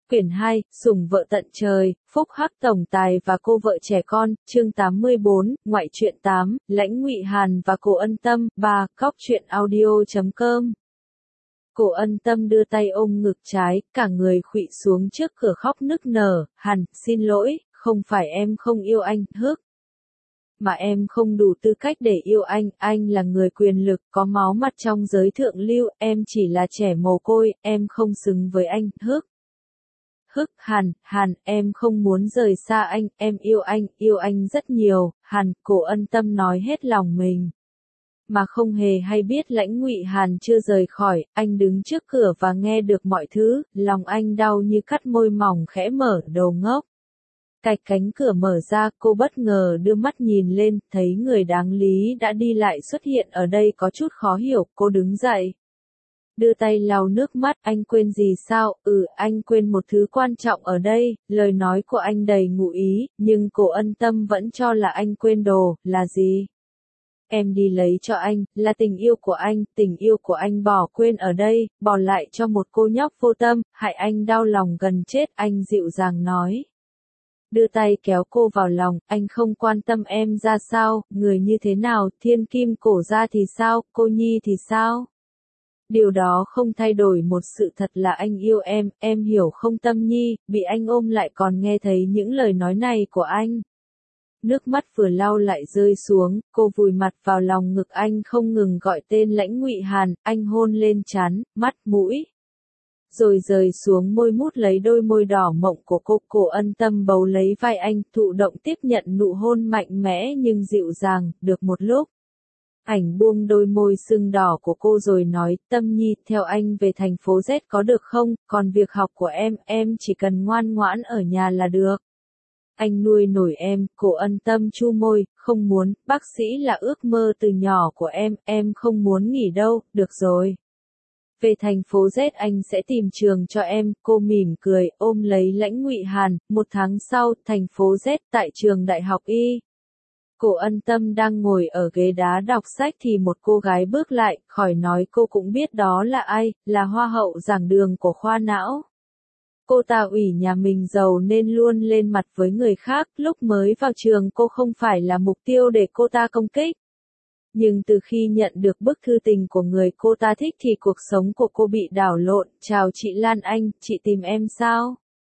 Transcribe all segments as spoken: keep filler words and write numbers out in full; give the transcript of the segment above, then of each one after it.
Quyển hai, Sủng vợ tận trời, Phúc Hắc tổng tài và cô vợ trẻ con, chương tám mươi bốn, Ngoại truyện tám, Lãnh Ngụy Hàn và Cổ Ân Tâm, ba, Cóc truyện audio chấm com. Cổ Ân Tâm đưa tay ôm ngực trái, cả người khuỵu xuống trước cửa khóc nức nở, "Hàn, xin lỗi, không phải em không yêu anh, Hức. Mà em không đủ tư cách để yêu anh, anh là người quyền lực, có máu mặt trong giới thượng lưu, em chỉ là trẻ mồ côi, em không xứng với anh, Hức. Hức, Hàn, Hàn, em không muốn rời xa anh, em yêu anh, yêu anh rất nhiều." Hàn, Cổ Ân Tâm nói hết lòng mình. Mà không hề hay biết Lãnh Ngụy Hàn chưa rời khỏi, anh đứng trước cửa và nghe được mọi thứ, lòng anh đau như cắt, môi mỏng khẽ mở, "Đồ ngốc." Cạch, cánh cửa mở ra, cô bất ngờ đưa mắt nhìn lên, thấy người đáng lý đã đi lại xuất hiện ở đây, có chút khó hiểu, cô đứng dậy. Đưa tay lau nước mắt, "Anh quên gì sao?" "Ừ, anh quên một thứ quan trọng ở đây." Lời nói của anh đầy ngụ ý, nhưng Cổ Ân Tâm vẫn cho là anh quên đồ. "Là gì?" "Em đi lấy cho anh, là tình yêu của anh, tình yêu của anh bỏ quên ở đây, bỏ lại cho một cô nhóc vô tâm, hại anh đau lòng gần chết." Anh dịu dàng nói. Đưa tay kéo cô vào lòng, "Anh không quan tâm em ra sao, người như thế nào, thiên kim cổ gia thì sao, cô nhi thì sao? Điều đó không thay đổi một sự thật là anh yêu em, em hiểu không Tâm Nhi?" Bị anh ôm lại còn nghe thấy những lời nói này của anh. Nước mắt vừa lau lại rơi xuống, cô vùi mặt vào lòng ngực anh không ngừng gọi tên Lãnh Ngụy Hàn, anh hôn lên trán, mắt, mũi. Rồi rời xuống môi mút lấy đôi môi đỏ mọng của cô. Cổ Ân Tâm bấu lấy vai anh, thụ động tiếp nhận nụ hôn mạnh mẽ nhưng dịu dàng. Được một lúc, ảnh buông đôi môi sưng đỏ của cô rồi nói, "Tâm Nhi, theo anh về thành phố Z có được không, còn việc học của em, em chỉ cần ngoan ngoãn ở nhà là được. Anh nuôi nổi em." Cổ Ân Tâm chu môi, "Không muốn, bác sĩ là ước mơ từ nhỏ của em, em không muốn nghỉ đâu." "Được rồi. Về thành phố Z anh sẽ tìm trường cho em." Cô mỉm cười, ôm lấy Lãnh Ngụy Hàn. Một tháng sau, thành phố Z, tại trường Đại học Y. Cổ Ân Tâm đang ngồi ở ghế đá đọc sách thì một cô gái bước lại, khỏi nói cô cũng biết đó là ai, là hoa hậu giảng đường của khoa não. Cô ta ủy nhà mình giàu nên luôn lên mặt với người khác, lúc mới vào trường cô không phải là mục tiêu để cô ta công kích. Nhưng từ khi nhận được bức thư tình của người cô ta thích thì cuộc sống của cô bị đảo lộn. "Chào chị Lan Anh, chị tìm em sao?"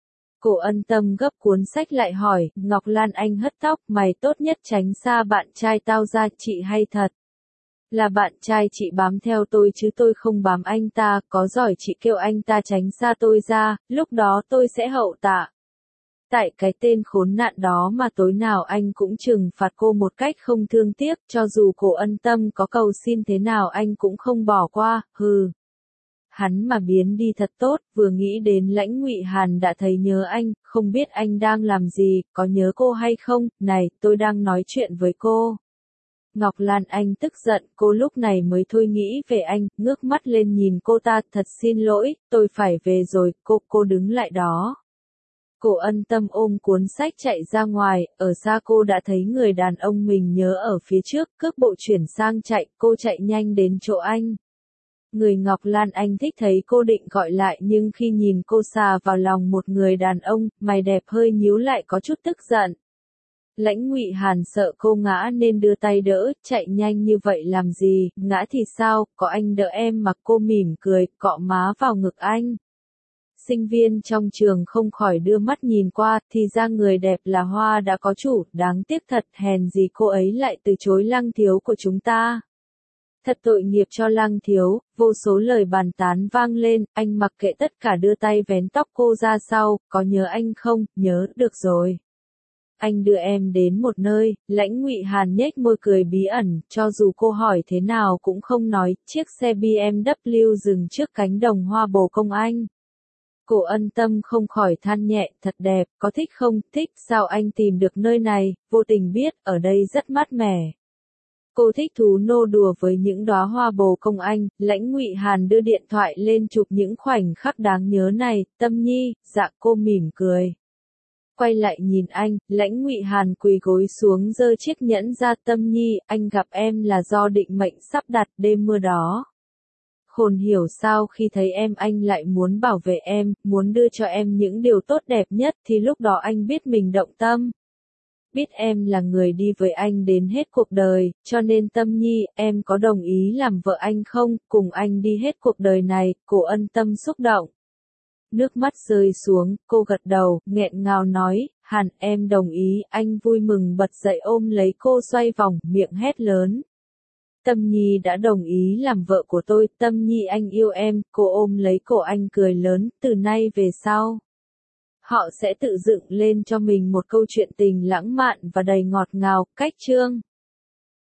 Cổ Ân Tâm gấp cuốn sách lại hỏi. "Ngọc Lan Anh hất tóc, mày tốt nhất tránh xa bạn trai tao ra." "Chị hay thật. Là bạn trai chị bám theo tôi chứ tôi không bám anh ta, có giỏi chị kêu anh ta tránh xa tôi ra, lúc đó tôi sẽ hậu tạ." Tại cái tên khốn nạn đó mà tối nào anh cũng trừng phạt cô một cách không thương tiếc, cho dù Cổ Ân Tâm có cầu xin thế nào anh cũng không bỏ qua, hừ. Hắn mà biến đi thật tốt, vừa nghĩ đến Lãnh Ngụy Hàn đã thấy nhớ anh, không biết anh đang làm gì, có nhớ cô hay không, "Này, tôi đang nói chuyện với cô." Ngọc Lan Anh tức giận, cô lúc này mới thôi nghĩ về anh, ngước mắt lên nhìn cô ta, "Thật xin lỗi, tôi phải về rồi." Cô, cô đứng lại đó. Cổ Ân Tâm ôm cuốn sách chạy ra ngoài, ở xa cô đã thấy người đàn ông mình nhớ ở phía trước, cước bộ chuyển sang chạy, cô chạy nhanh đến chỗ anh. Người Ngọc Lan Anh thích thấy cô định gọi lại nhưng khi nhìn cô xà vào lòng một người đàn ông, mày đẹp hơi nhíu lại có chút tức giận. Lãnh Ngụy Hàn sợ cô ngã nên đưa tay đỡ, "Chạy nhanh như vậy làm gì, ngã thì sao, có anh đỡ em mà." Cô mỉm cười, cọ má vào ngực anh. Sinh viên trong trường không khỏi đưa mắt nhìn qua, thì ra người đẹp là Hoa đã có chủ, đáng tiếc thật, hèn gì cô ấy lại từ chối Lăng thiếu của chúng ta. Thật tội nghiệp cho Lăng thiếu. Vô số lời bàn tán vang lên, anh mặc kệ tất cả đưa tay vén tóc cô ra sau, "Có nhớ anh không?" "Nhớ." "Được rồi. Anh đưa em đến một nơi." Lãnh Ngụy Hàn nhếch môi cười bí ẩn, cho dù cô hỏi thế nào cũng không nói. Chiếc xe B M W dừng trước cánh đồng hoa bồ công anh. Cổ Ân Tâm không khỏi than nhẹ, "Thật đẹp, có thích không?" "Thích." "Sao anh tìm được nơi này?" "Vô tình biết, ở đây rất mát mẻ." Cô thích thú nô đùa với những đóa hoa bồ công anh. Lãnh Ngụy Hàn đưa điện thoại lên chụp những khoảnh khắc đáng nhớ này. "Tâm Nhi." "Dạ." Cô mỉm cười. Quay lại nhìn anh, Lãnh Ngụy Hàn quỳ gối xuống giơ chiếc nhẫn ra. "Tâm Nhi, anh gặp em là do định mệnh sắp đặt, đêm mưa đó. khôn hiểu sao khi thấy em anh lại muốn bảo vệ em, muốn đưa cho em những điều tốt đẹp nhất thì lúc đó anh biết mình động tâm. Biết em là người đi với anh đến hết cuộc đời, cho nên Tâm Nhi, em có đồng ý làm vợ anh không, cùng anh đi hết cuộc đời này, cô Ân Tâm xúc động. Nước mắt rơi xuống, cô gật đầu, nghẹn ngào nói, hẳn em đồng ý, anh vui mừng bật dậy ôm lấy cô xoay vòng, miệng hét lớn. Tâm Nhi đã đồng ý làm vợ của tôi, Tâm Nhi anh yêu em, cô ôm lấy cổ anh cười lớn, từ nay về sau. Họ sẽ tự dựng lên cho mình một câu chuyện tình lãng mạn và đầy ngọt ngào, cách chương.